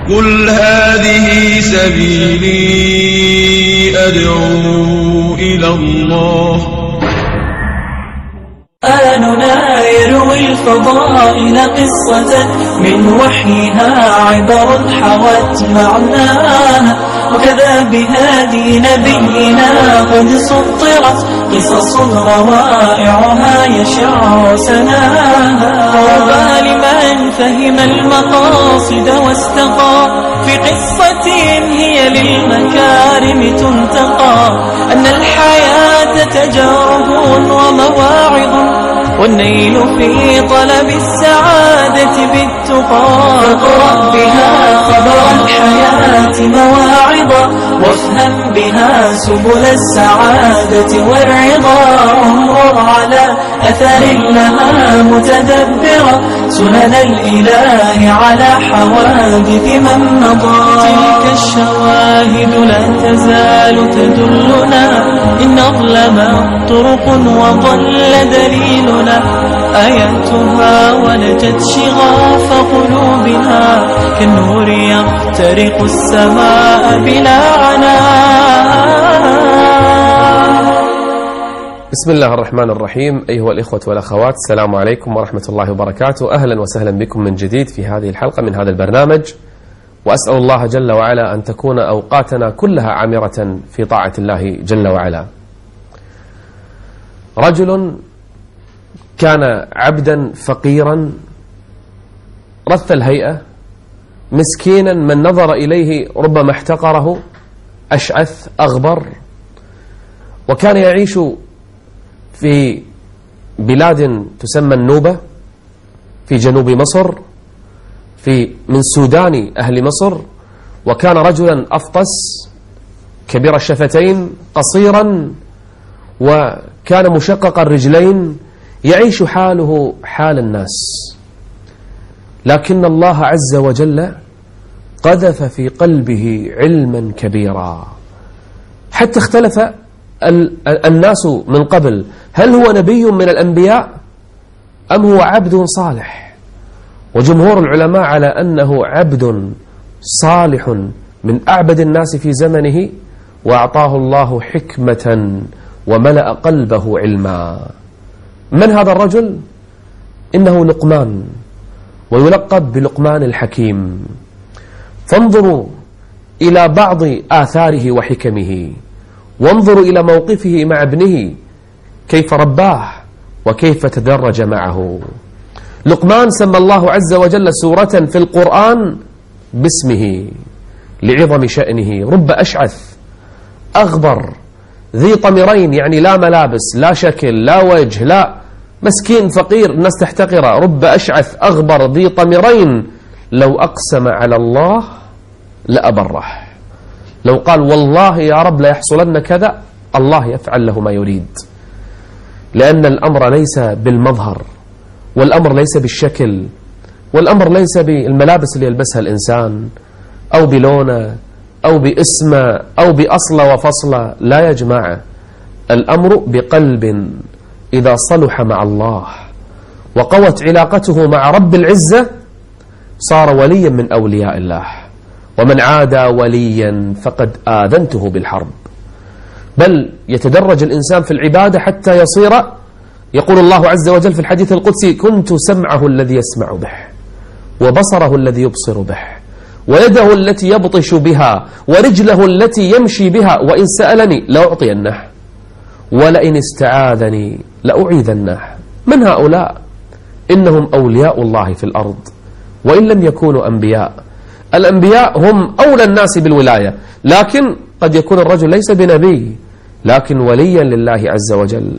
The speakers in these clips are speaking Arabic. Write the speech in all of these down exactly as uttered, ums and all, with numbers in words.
قل هذه سبيلي أدعو إلى الله. آننا يروي الفضائل قصة من وحيها عبر حوت معناها، وكذا بهادي نبينا قد سطرت قصص روائعها يشع سناها. طوبى لمن فهم المقاصد واستقى في قصة هي للمكارم تنتقى، أن الحياة تجارب ومواعظ والنيل في طلب السعادة بالتقى. فاقرأ بها خبر الحياة مواعظا، وافهم بها سبل السعادة والرضا. انظر على أثر لها متدبرا سنن الإله على حوادث من مضى. تلك الشواهد لا تزال تدلنا إن أظلمت طرق وضل دليلنا. آياتها ولجت شغاف قلوبنا كالنور يخترق السماء بلا عناء. بسم الله الرحمن الرحيم. أيها الإخوة والأخوات، السلام عليكم ورحمة الله وبركاته. أهلا وسهلا بكم من جديد في هذه الحلقة من هذا البرنامج، وأسأل الله جل وعلا أن تكون أوقاتنا كلها عامرة في طاعة الله جل وعلا. رجل كان عبدا فقيرا رث الهيئة مسكينا، من نظر إليه ربما احتقره، أشعث أغبر، وكان يعيش في بلاد تسمى النوبة في جنوب مصر، في من سودان أهل مصر. وكان رجلا أفطس كبير الشفتين قصيرا، وكان مشقق الرجلين، يعيش حاله حال الناس. لكن الله عز وجل قذف في قلبه علما كبيرا، حتى اختلف الناس من قبل، هل هو نبي من الأنبياء أم هو عبد صالح؟ وجمهور العلماء على أنه عبد صالح من أعبد الناس في زمنه، وأعطاه الله حكمة وملأ قلبه علما. من هذا الرجل؟ إنه لقمان، ويلقب بلقمان الحكيم. فانظروا إلى بعض آثاره وحكمه، وانظروا إلى موقفه مع ابنه كيف رباه وكيف تدرج معه. لقمان سمى الله عز وجل سورة في القرآن باسمه لعظم شأنه. رب أشعث أغبر ذي طمرين، يعني لا ملابس لا شكل لا وجه، لا مسكين فقير الناس تحتقره. رب أشعث أغبر ذي طمرين لو أقسم على الله لأبره. لو قال والله يا رب لا يحصلن كذا، الله يفعل له ما يريد، لأن الأمر ليس بالمظهر، والأمر ليس بالشكل، والأمر ليس بالملابس اللي يلبسها الإنسان أو بلونه أو باسمه أو بأصله وفصله. لا يا جماعة، الأمر بقلب إذا صلح مع الله وقوت علاقته مع رب العزة صار وليا من أولياء الله. ومن عادى وليا فقد آذنته بالحرب. بل يتدرج الإنسان في العبادة حتى يصير، يقول الله عز وجل في الحديث القدسي: كنت سمعه الذي يسمع به، وبصره الذي يبصر به، ويده التي يبطش بها، ورجله التي يمشي بها، وإن سألني لأعطينه، ولئن استعاذني لأعيذنه. من هؤلاء؟ إنهم أولياء الله في الأرض، وإن لم يكونوا أنبياء. الأنبياء هم أولى الناس بالولاية، لكن قد يكون الرجل ليس بنبي لكن وليا لله عز وجل.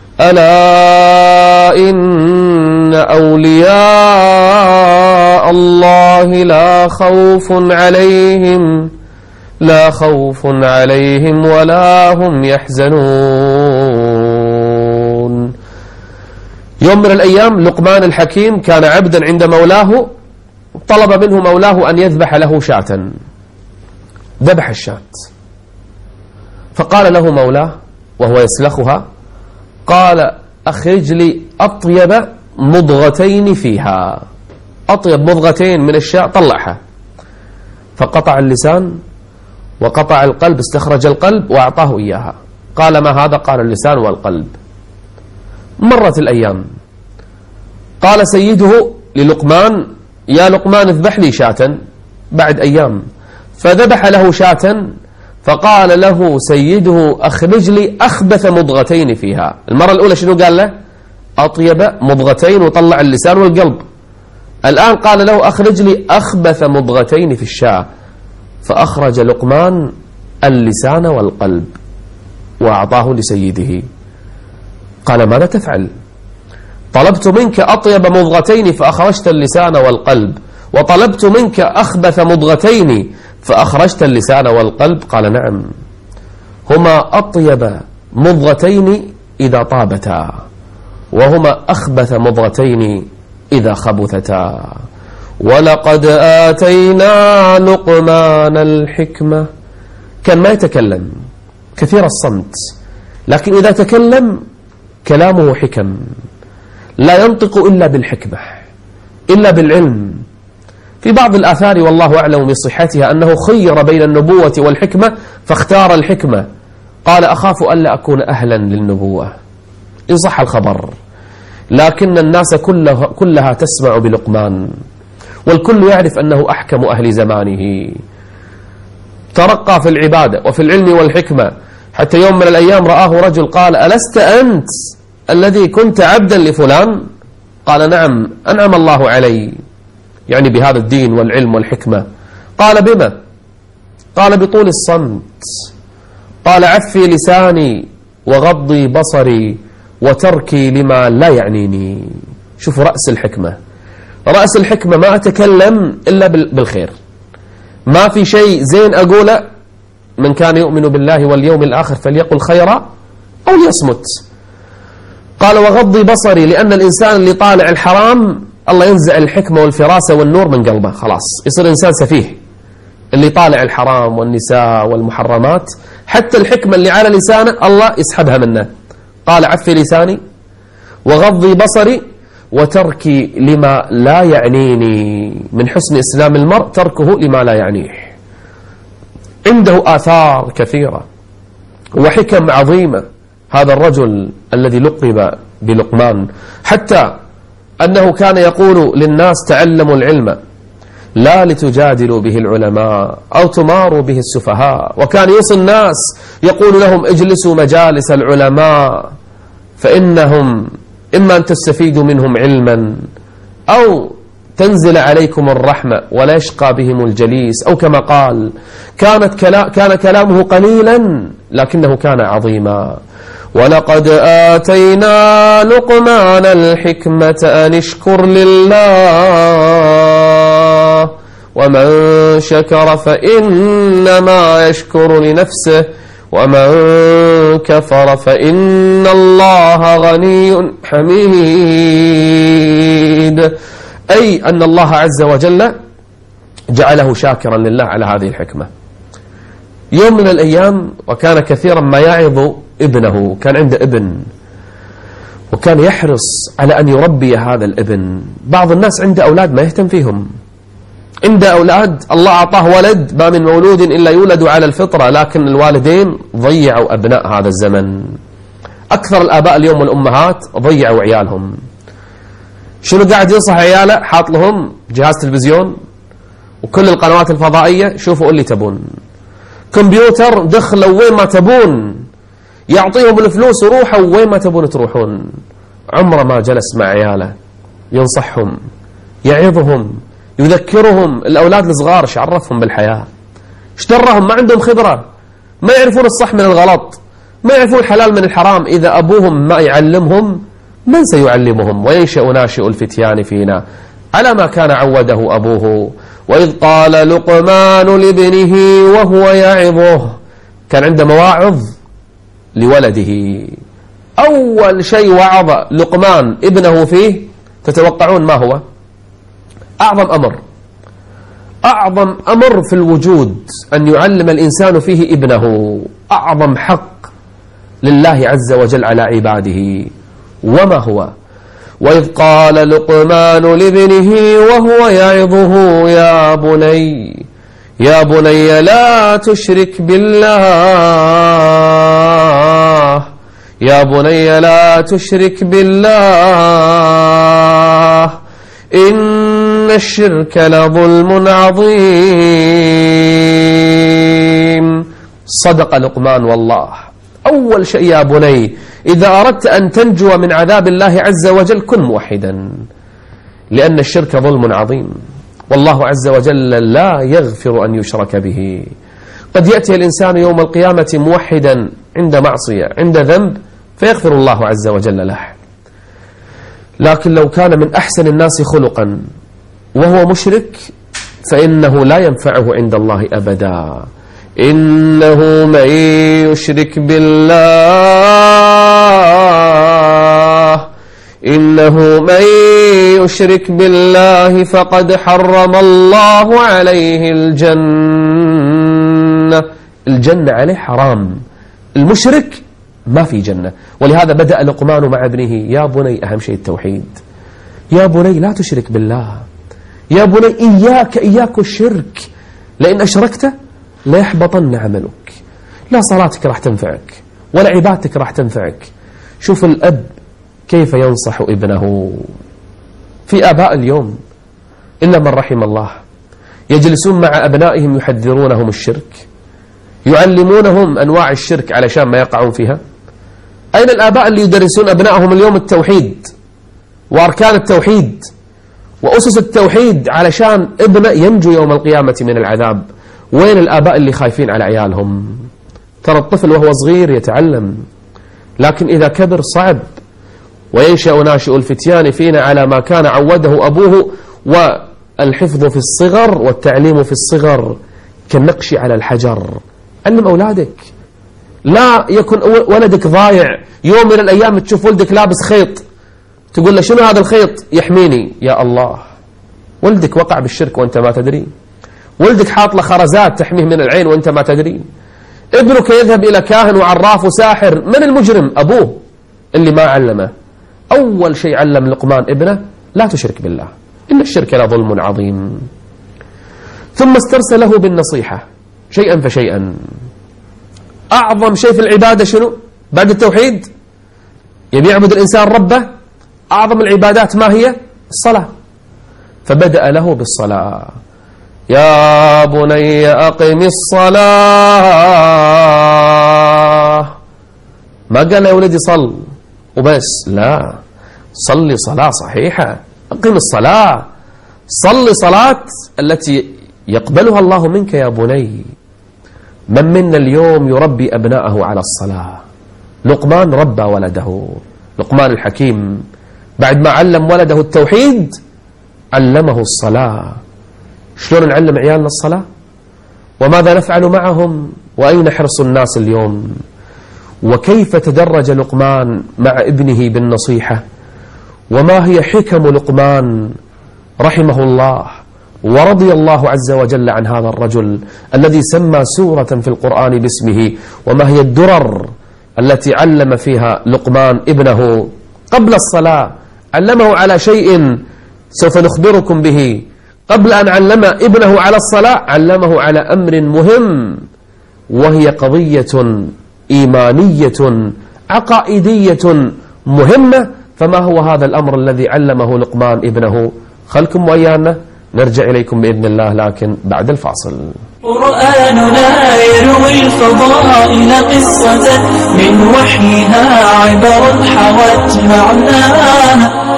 ألا إن أولياء الله لا خوف عليهم لا خوف عليهم ولا هم يحزنون. يوم من الأيام لقمان الحكيم كان عبدا عند مولاه، طلب منه مولاه أن يذبح له شاة. ذبح الشاة، فقال له مولاه وهو يسلخها، قال: أخرج لي أطيب مضغتين فيها، أطيب مضغتين من الشاة طلعها. فقطع اللسان وقطع القلب، استخرج القلب وأعطاه إياها. قال ما هذا؟ قال اللسان والقلب. مرت الأيام، قال سيده للقمان يا لقمان اذبح لي شاة. بعد أيام فذبح له شاة، فقال له سيده أخرج لي أخبث مضغتين فيها. المرة الأولى شنو قال له؟ أطيب مضغتين وطلع اللسان والقلب. الآن قال له أخرج لي أخبث مضغتين في الشاة، فأخرج لقمان اللسان والقلب وأعطاه لسيده. قال ماذا تفعل؟ طلبت منك أطيب مضغتين فأخرجت اللسان والقلب، وطلبت منك أخبث مضغتين فأخرجت اللسان والقلب. قال نعم، هما أطيب مضغتين إذا طابتا، وهما أخبث مضغتين إذا خبثتا. ولقد آتينا لقمان الحكمة. كان ما يتكلم، كثير الصمت، لكن إذا تكلم كلامه حكم، لا ينطق إلا بالحكمة، إلا بالعلم. في بعض الآثار والله أعلم بصحتها أنه خير بين النبوة والحكمة فاختار الحكمة. قال أخاف ألا أكون أهلا للنبوة، إن صح الخبر، لكن الناس كلها, كلها تسمع بلقمان، والكل يعرف أنه أحكم أهل زمانه. ترقى في العبادة وفي العلم والحكمة، حتى يوم من الأيام رآه رجل قال ألست أنت الذي كنت عبدا لفلان؟ قال نعم، أنعم الله علي، يعني بهذا الدين والعلم والحكمة. قال بما؟ قال بطول الصمت. قال عفي لساني وغضي بصري وتركي لما لا يعنيني. شوفوا رأس الحكمة، رأس الحكمة ما أتكلم إلا بالخير، ما في شيء زين أقوله. من كان يؤمن بالله واليوم الآخر فليقل خيرا أو ليصمت. قال وغضي بصري، لأن الإنسان اللي طالع الحرام الله ينزع الحكمة والفراسة والنور من قلبه، خلاص يصير إنسان سفيه. اللي طالع الحرام والنساء والمحرمات، حتى الحكمة اللي على لسانه الله يسحبها منه. قال عفي لساني وغضي بصري وتركي لما لا يعنيني. من حسن إسلام المرء تركه لما لا يعنيه. عنده آثار كثيرة وحكم عظيمة هذا الرجل الذي لقب بلقمان، حتى أنه كان يقول للناس تعلموا العلم لا لتجادلوا به العلماء أو تماروا به السفهاء. وكان يوصي الناس يقول لهم اجلسوا مجالس العلماء فإنهم إما أن تستفيدوا منهم علما أو تنزل عليكم الرحمة ولا يشقى بهم الجليس. أو كما قال كانت كلا كان كلامه قليلا لكنه كان عظيما. ولقد آتينا لقمان الحكمة أن اشكر لله ومن شكر فإنما يشكر لنفسه ومن كفر فإن الله غني حميد. أي أن الله عز وجل جعله شاكرا لله على هذه الحكمة. يوم من الأيام وكان كثيرا ما يعظ ابنه، كان عنده ابن وكان يحرص على أن يربي هذا الابن. بعض الناس عنده أولاد ما يهتم فيهم، عنده أولاد الله أعطاه ولد، ما من مولود إلا يولد على الفطرة، لكن الوالدين ضيعوا أبناء هذا الزمن. أكثر الآباء اليوم والأمهات ضيعوا عيالهم. شنو قاعد ينصح عياله؟ حاط لهم جهاز تلفزيون وكل القنوات الفضائية، شوفوا اللي تبون، كمبيوتر دخلوا وين ما تبون، يعطيهم الفلوس وروحوا وين ما تبون تروحون. عمره ما جلس مع عياله ينصحهم يعظهم يذكرهم. الأولاد الصغار ايش عرفهم بالحياة؟ ايش درهم؟ ما عندهم خبرة، ما يعرفون الصح من الغلط، ما يعرفون الحلال من الحرام. إذا أبوهم ما يعلمهم من سيعلمهم؟ وينشأ ناشئ الفتيان فينا على ما كان عوده أبوه. وإذ قال لقمان لابنه وهو يعظه، كان عنده مواعظ لولده. أول شيء وعظ لقمان ابنه فيه تتوقعون ما هو؟ أعظم أمر، أعظم أمر في الوجود أن يعلم الإنسان فيه ابنه، أعظم حق لله عز وجل على عباده. وما هو؟ وإذ قال لقمان لابنه وهو يعظه يا بني يا بني لا تشرك بالله يا بني لا تشرك بالله إن الشرك لظلم عظيم. صدق لقمان والله. أول شيء يا بني، إذا أردت أن تنجو من عذاب الله عز وجل كن موحدا، لأن الشرك ظلم عظيم، والله عز وجل لا يغفر أن يشرك به. قد يأتي الإنسان يوم القيامة موحدا عند معصية عند ذنب فيغفر الله عز وجل له، لكن لو كان من أحسن الناس خلقا وهو مشرك فإنه لا ينفعه عند الله أبدا. إنه من يشرك بالله إنه من يشرك بالله فقد حرم الله عليه الجنة. الجنة عليه حرام، المشرك ما في جنة. ولهذا بدأ لقمان مع ابنه: يا بني، أهم شيء التوحيد، يا بني لا تشرك بالله، يا بني إياك إياك الشرك، لئن أشركت ليحبطن عملك. لا صلاتك راح تنفعك ولا عبادتك راح تنفعك. شوف الأب كيف ينصح ابنه. في آباء اليوم إلا من رحم الله يجلسون مع أبنائهم يحذرونهم الشرك، يعلمونهم أنواع الشرك علشان ما يقعون فيها. أين الآباء اللي يدرسون أبنائهم اليوم التوحيد وأركان التوحيد وأسس التوحيد علشان ابنه ينجو يوم القيامة من العذاب؟ وين الآباء اللي خايفين على عيالهم؟ ترى الطفل وهو صغير يتعلم، لكن إذا كبر صعب. وينشأ ناشئ الفتيان فينا على ما كان عوده أبوه، والحفظ في الصغر والتعليم في الصغر كالنقش على الحجر. علم أولادك، لا يكن ولدك ضايع. يوم من الأيام تشوف ولدك لابس خيط تقول له: شنو هذا الخيط؟ يحميني. يا الله، ولدك وقع بالشرك وأنت ما تدري. ولدك حاط له خرزات تحميه من العين وأنت ما تدري. ابنك يذهب إلى كاهن وعراف وساحر. من المجرم؟ أبوه اللي ما علمه. أول شيء علم لقمان ابنه: لا تشرك بالله، إن الشرك لظلم عظيم. ثم استرسله بالنصيحة شيئا فشيئا. أعظم شيء في العبادة شنو بعد التوحيد؟ يبي يعبد الإنسان ربه، أعظم العبادات ما هي؟ الصلاة. فبدأ له بالصلاة: يا بني أقم الصلاة. ما قال يا ولدي صل وبس، لا، صلي صلاة صحيحة، أقم الصلاة، صلي صلاة التي يقبلها الله منك يا بني. من منا اليوم يربي أبناءه على الصلاة؟ لقمان ربى ولده، لقمان الحكيم بعد ما علم ولده التوحيد علمه الصلاة. شلون نعلم عيالنا الصلاة؟ وماذا نفعل معهم؟ وأين حرص الناس اليوم؟ وكيف تدرج لقمان مع ابنه بالنصيحة؟ وما هي حكم لقمان رحمه الله ورضي الله عز وجل عن هذا الرجل الذي سمى سورة في القرآن باسمه؟ وما هي الدرر التي علم فيها لقمان ابنه قبل الصلاة؟ علمه على شيء سوف نخبركم به. قبل أن علم ابنه على الصلاة علمه على أمر مهم، وهي قضية إيمانية عقائدية مهمة. فما هو هذا الأمر الذي علمه لقمان ابنه؟ خلكم وإيانا نرجع إليكم بإذن الله، لكن بعد الفاصل. قرآننا يروي الفضائل قصة من وحيها عبر حوت معناها،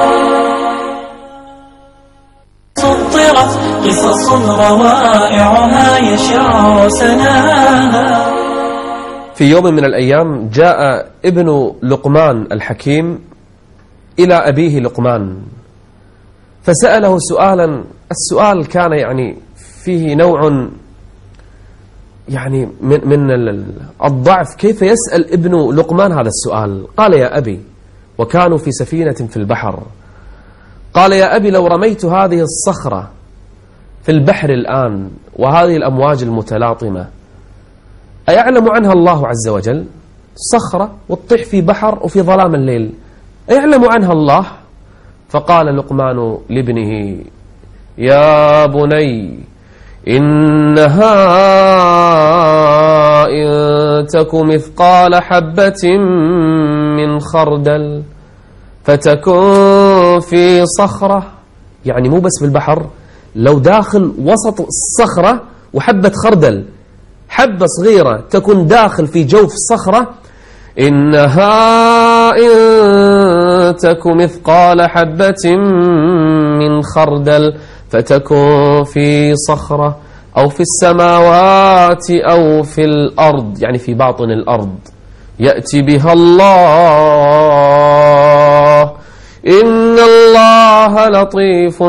سطرت قصص روائعها يشع سناها. في يوم من الأيام جاء ابن لقمان الحكيم إلى أبيه لقمان فسأله سؤالا. السؤال كان يعني فيه نوع يعني من, من الضعف. كيف يسأل ابن لقمان هذا السؤال؟ قال: يا أبي، وكانوا في سفينة في البحر، قال: يا أبي، لو رميت هذه الصخرة في البحر الآن وهذه الأمواج المتلاطمة أيعلم عنها الله عز وجل؟ صخرة وتطيح في بحر وفي ظلام الليل، أيعلم عنها الله؟ فقال لقمان لابنه: يا بني، إنها إن تك مثقال حبة من خردل فتكن في صخرة، يعني مو بس في البحر، لو داخل وسط الصخرة وحبة خردل، حبة صغيرة تكون داخل في جوف صخرة. إنها إن تك مثقال حبة من خردل فتكن في صخرة أو في السماوات أو في الأرض، يعني في باطن الأرض، يأتي بها الله، إن الله لطيف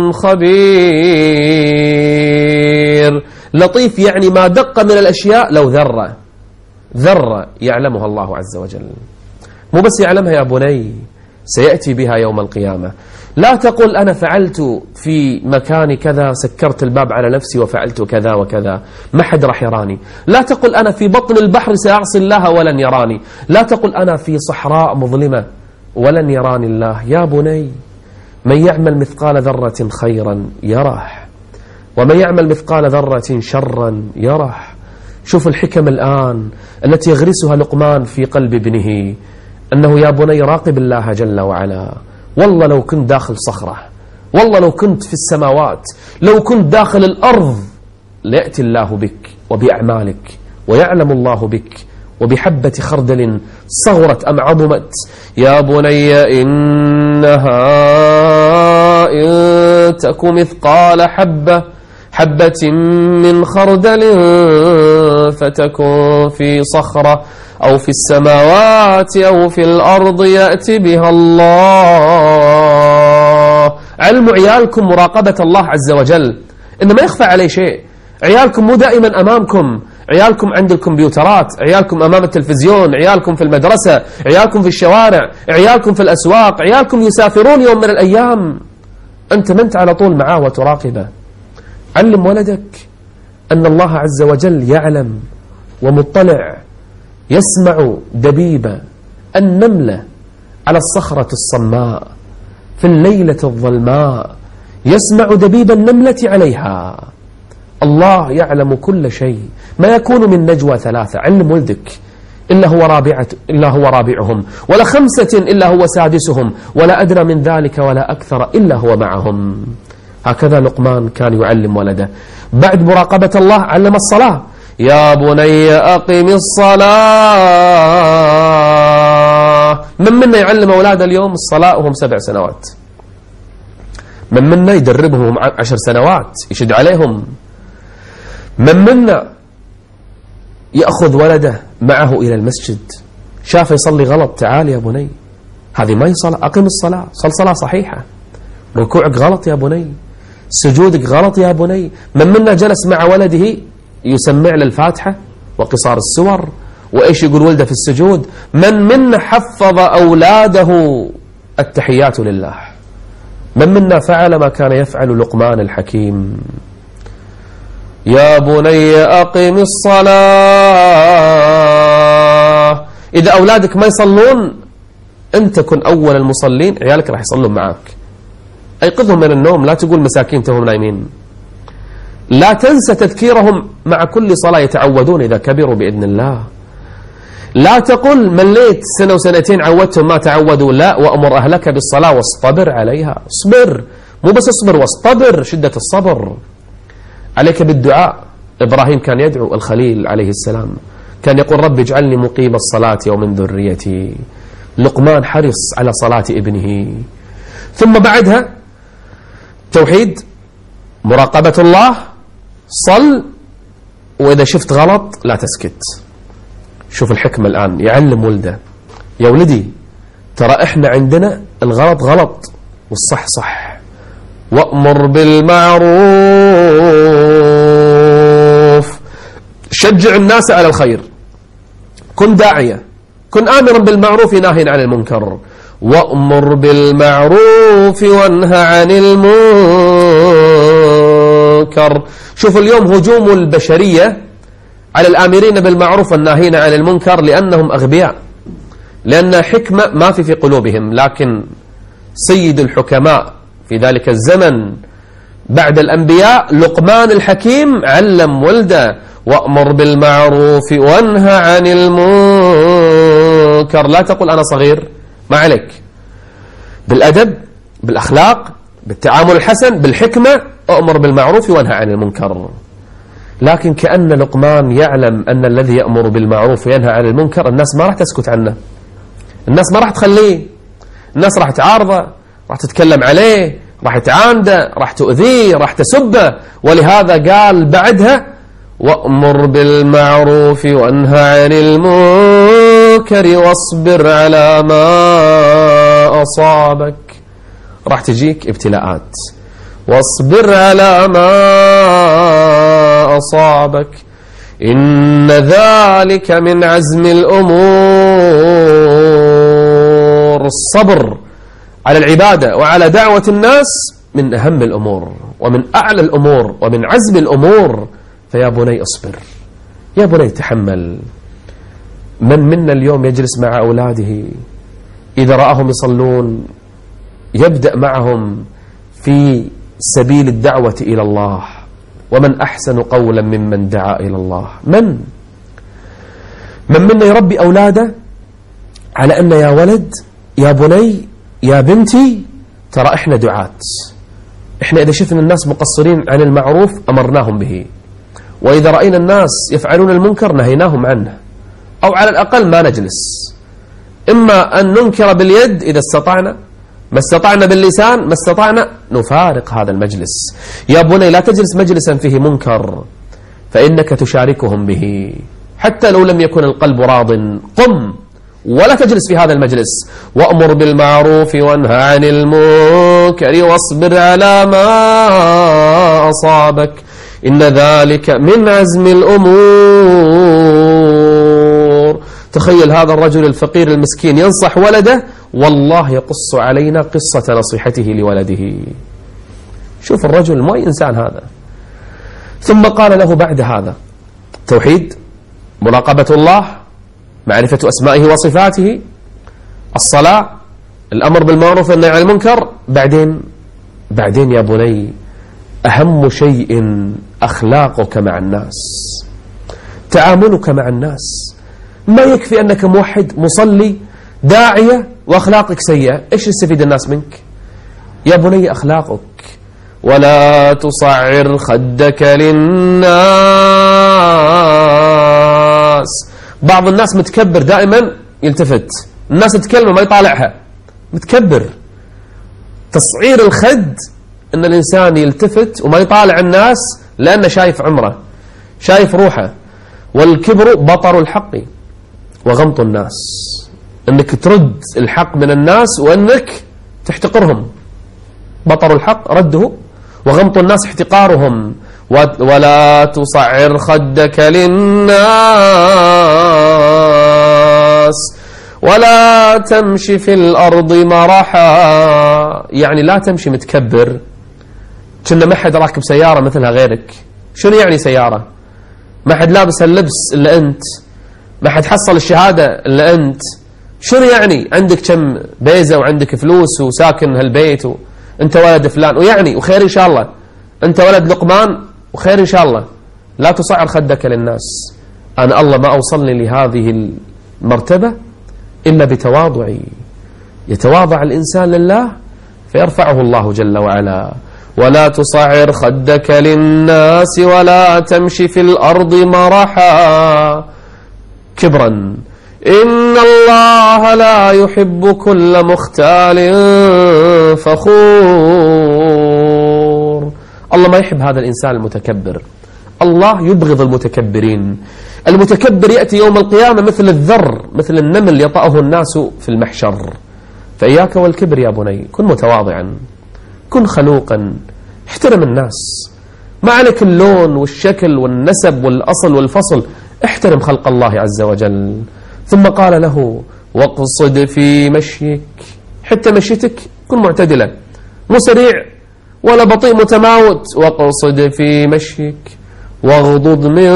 خبير. لطيف يعني ما دق من الأشياء لو ذرة ذرة يعلمها الله عز وجل. مو بس يعلمها يا بني، سيأتي بها يوم القيامة. لا تقل أنا فعلت في مكان كذا، سكرت الباب على نفسي وفعلت كذا وكذا، ما حد راح يراني. لا تقل أنا في بطن البحر سأعصي الله ولن يراني. لا تقل أنا في صحراء مظلمة ولن يراني الله. يا بني، من يعمل مثقال ذرة خيرا يره، ومن يعمل مثقال ذرة شرا يره. شوف الحكم الآن التي يغرسها لقمان في قلب ابنه، أنه يا بني راقب الله جل وعلا. والله لو كنت داخل صخرة، والله لو كنت في السماوات، لو كنت داخل الأرض، ليأتي الله بك وبأعمالك، ويعلم الله بك وبحبة خردل صغرت أم عظمت. يا بني إنها إن تك مثقال حبة حبة من خردل فتكن في صخرة أو في السماوات أو في الأرض يأتي بها الله. علم عيالكم مراقبة الله عز وجل، إن ما يخفى عليه شيء. عيالكم مو دائما أمامكم، عيالكم عند الكمبيوترات، عيالكم أمام التلفزيون، عيالكم في المدرسة، عيالكم في الشوارع، عيالكم في الأسواق، عيالكم يسافرون يوم من الأيام. أنت منت على طول معاه وتراقبه. علم ولدك أن الله عز وجل يعلم ومطلع، يسمع دبيب النملة على الصخرة الصماء في الليلة الظلماء، يسمع دبيب النملة عليها. الله يعلم كل شيء. ما يكون من نجوى ثلاثة، علم ولدك، إلا هو رابعة إلا هو رابعهم، ولا خمسة إلا هو سادسهم، ولا أدنى من ذلك ولا أكثر إلا هو معهم. هكذا لقمان كان يعلم ولده. بعد مراقبة الله علم الصلاة. يا بني أقم الصلاة. من منا يعلم أولاده اليوم الصلاة وهم سبع سنوات؟ من منا يدربهم عشر سنوات، يشد عليهم؟ من منا يأخذ ولده معه إلى المسجد، شاف يصلي غلط، تعال يا بني هذه ما يصلى، أقم الصلاة، صل صلاة صحيحة. ركوعك غلط يا بني، سجودك غلط يا بني. من منا جلس مع ولده يسمع للفاتحة وقصار السور وإيش يقول ولده في السجود؟ من منا حفظ أولاده التحيات لله؟ من منا فعل ما كان يفعل لقمان الحكيم؟ يا بني أقم الصلاة. إذا أولادك ما يصلون، أنت كن أول المصلين، عيالك راح يصلون معك. أيقظهم من النوم، لا تقول مساكين توهم نايمين. لا تنسى تذكيرهم مع كل صلاة، يتعودون إذا كبروا بإذن الله. لا تقل مليت سنة وسنتين عودتهم ما تعودوا، لا، وأمر أهلك بالصلاة واصطبر عليها. اصبر، مو بس اصبر، واصطبر، شدة الصبر. عليك بالدعاء. إبراهيم كان يدعو، الخليل عليه السلام كان يقول رب اجعلني مقيم الصلاة ومن ذريتي. لقمان حرص على صلاة ابنه. ثم بعدها توحيد، مراقبة الله، صل، وإذا شفت غلط لا تسكت. شوف الحكمة الآن، يعلم ولده. يا ولدي ترى إحنا عندنا الغلط غلط والصح صح. وأمر بالمعروف، شجع الناس على الخير، كن داعية، كن آمرا بالمعروف ناهيا عن المنكر. وأمر بالمعروف وانهى عن المنكر. شوف اليوم هجوم البشرية على الآمرين بالمعروف والناهين عن المنكر لأنهم أغبياء، لأن حكمة ما في في قلوبهم. لكن سيد الحكماء في ذلك الزمن بعد الأنبياء لقمان الحكيم علم ولده وأمر بالمعروف وانهى عن المنكر. لا تقول أنا صغير، ما عليك، بالأدب، بالأخلاق، بالتعامل الحسن، بالحكمة، أمر بالمعروف وانهى عن المنكر. لكن كأن لقمان يعلم أن الذي يأمر بالمعروف وينهى عن المنكر الناس ما راح تسكت عنه، الناس ما راح تخليه، الناس راح تعارضه، راح تتكلم عليه، راح تعانده، راح تؤذيه، راح تسبه. ولهذا قال بعدها وأمر بالمعروف وانهى عن المنكر واصبر على ما أصابك. راح تجيك ابتلاءات، واصبر على ما أصابك إن ذلك من عزم الأمور. الصبر على العبادة وعلى دعوة الناس من أهم الأمور ومن أعلى الأمور ومن عزم الأمور. فيا بني اصبر، يا بني تحمل. من منا اليوم يجلس مع أولاده إذا رآهم يصلون يبدأ معهم في سبيل الدعوة إلى الله؟ ومن أحسن قولا ممن دعا إلى الله؟ من من منا يربي أولاده على أن يا ولد، يا بني، يا بنتي، ترى إحنا دعاة، إحنا إذا شفنا الناس مقصرين عن المعروف أمرناهم به، وإذا رأينا الناس يفعلون المنكر نهيناهم عنه، أو على الأقل ما نجلس. إما أن ننكر باليد إذا استطعنا، ما استطعنا باللسان، ما استطعنا نفارق هذا المجلس. يا بني لا تجلس مجلسا فيه منكر فإنك تشاركهم به، حتى لو لم يكن القلب راض. قم ولا تجلس في هذا المجلس. وأمر بالمعروف وانهى عن المنكر واصبر على ما أصابك إن ذلك من عزم الأمور. تخيل هذا الرجل الفقير المسكين ينصح ولده، والله يقص علينا قصة نصيحته لولده. شوف الرجل ما إنسان هذا. ثم قال له بعد هذا توحيد، مراقبة الله، معرفة أسمائه وصفاته، الصلاة، الأمر بالمعروف والنهي عن المنكر. بعدين بعدين يا بني أهم شيء أخلاقك مع الناس، تعاملك مع الناس. ما يكفي أنك موحد مصلي داعية وأخلاقك سيئة، إيش يستفيد الناس منك؟ يا بني أخلاقك. ولا تصعر خدك للناس. بعض الناس متكبر دائما يلتفت، الناس تتكلم ما يطالعها، متكبر. تصعير الخد أن الإنسان يلتفت وما يطالع الناس لأنه شايف عمره، شايف روحه. والكبر بطر الحق وغمط الناس، أنك ترد الحق من الناس وأنك تحتقرهم. بطر الحق رده، وغمط الناس احتقارهم. ولا تصعر خدك للناس ولا تمشي في الأرض مرحا. يعني لا تمشي متكبر كنا ما حد راكب سيارة مثلها غيرك. شنو يعني سيارة؟ ما حد لابس اللبس إلا أنت، ما حد حصل الشهادة إلا أنت. شنو يعني عندك كم بيزة وعندك فلوس وساكن هالبيت وأنت ولد فلان، ويعني وخير إن شاء الله، أنت ولد لقمان وخير إن شاء الله. لا تصعر خدك للناس. أنا الله ما أوصلني لهذه المرتبة إلا بتواضعي. يتواضع الإنسان لله فيرفعه الله جل وعلا. ولا تصعر خدك للناس ولا تمشي في الأرض مرحا كبرا إن الله لا يحب كل مختال فخور. الله ما يحب هذا الإنسان المتكبر، الله يبغض المتكبرين. المتكبر يأتي يوم القيامة مثل الذر، مثل النمل يطأه الناس في المحشر. فإياك والكبر يا بني، كن متواضعا، كن خلوقا، احترم الناس، ما عليك اللون والشكل والنسب والأصل والفصل، احترم خلق الله عز وجل. ثم قال له واقصد في مشيك، حتى مشيتك كن معتدلة، مو سريع ولا بطيء متماوت. واقصد في مشيك واغضض من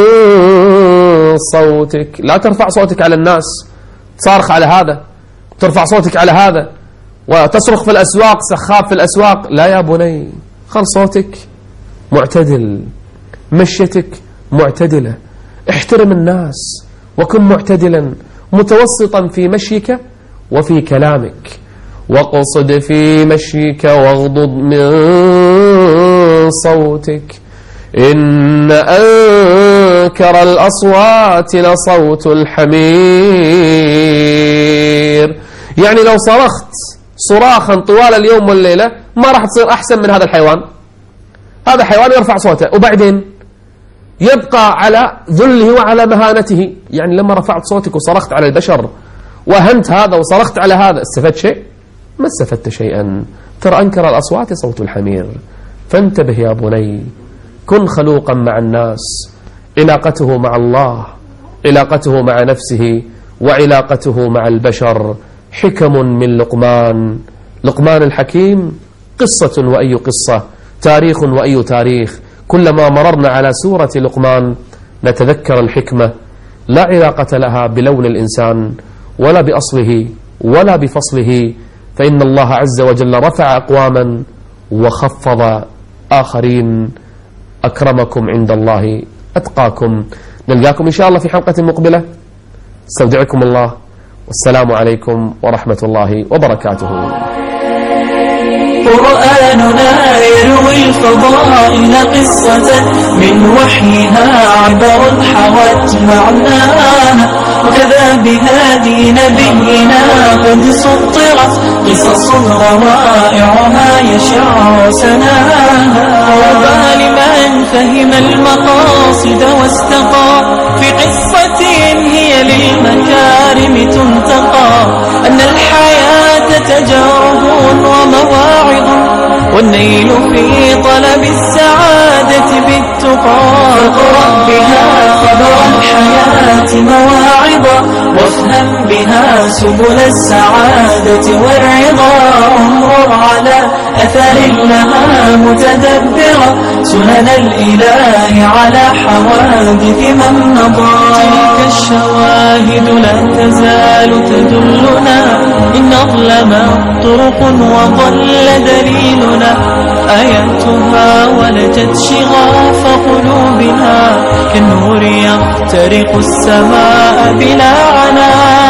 صوتك، لا ترفع صوتك على الناس، تصارخ على هذا، ترفع صوتك على هذا، وتصرخ في الأسواق، سخاب في الأسواق. لا يا بني، خل صوتك معتدل، مشيتك معتدلة، احترم الناس وكن معتدلا متوسطا في مشيك وفي كلامك، واقصد في مشيك واغضض من صوتك، إن أنكر الأصوات لصوت الحمير. يعني لو صرخت صراخا طوال اليوم والليلة ما راح تصير أحسن من هذا الحيوان. هذا حيوان يرفع صوته وبعدين يبقى على ذله وعلى مهانته. يعني لما رفعت صوتك وصرخت على البشر وأهنت هذا وصرخت على هذا، استفدت شيء؟ ما استفدت شيئا. ترى أنكر الأصوات صوت الحمير. فانتبه يا بني، كن خلوقا مع الناس. علاقته مع الله، علاقته مع نفسه، وعلاقته مع البشر. حكم من لقمان، لقمان الحكيم، قصة وأي قصة، تاريخ وأي تاريخ. كلما مررنا على سورة لقمان نتذكر الحكمة، لا علاقة لها بلون الإنسان ولا بأصله ولا بفصله، فإن الله عز وجل رفع أقواما وخفض آخرين. أكرمكم عند الله أتقاكم. نلقاكم إن شاء الله في حلقة مقبلة. استودعكم الله، والسلام عليكم ورحمة الله وبركاته. قرآننا يروي الفضائل قصة من وحيها عبر حوت معناها، وكذا بهادي نبينا قد سطرت قصص روائعها يشع سناها. طوبى لمن فهم المقاصد واستقى في قصة هي للمكارم تنتقى، أن الحياة تجارب ومواعظ، والنيل في طلب السعادة بالتقى. فاقرأ بها خبر الحياة مواعظا، وافهم بها سبل السعادة والرضا. انظر على أثر لها متدبرا، سنن الإله على حوادث من مضى. تلك الشواهد لا تزال تدلنا، إن أظلمت طرق وضل دليلنا. آياتها ولجت شغاف قلوبنا، كالنور يخترق السماء بلا عناء.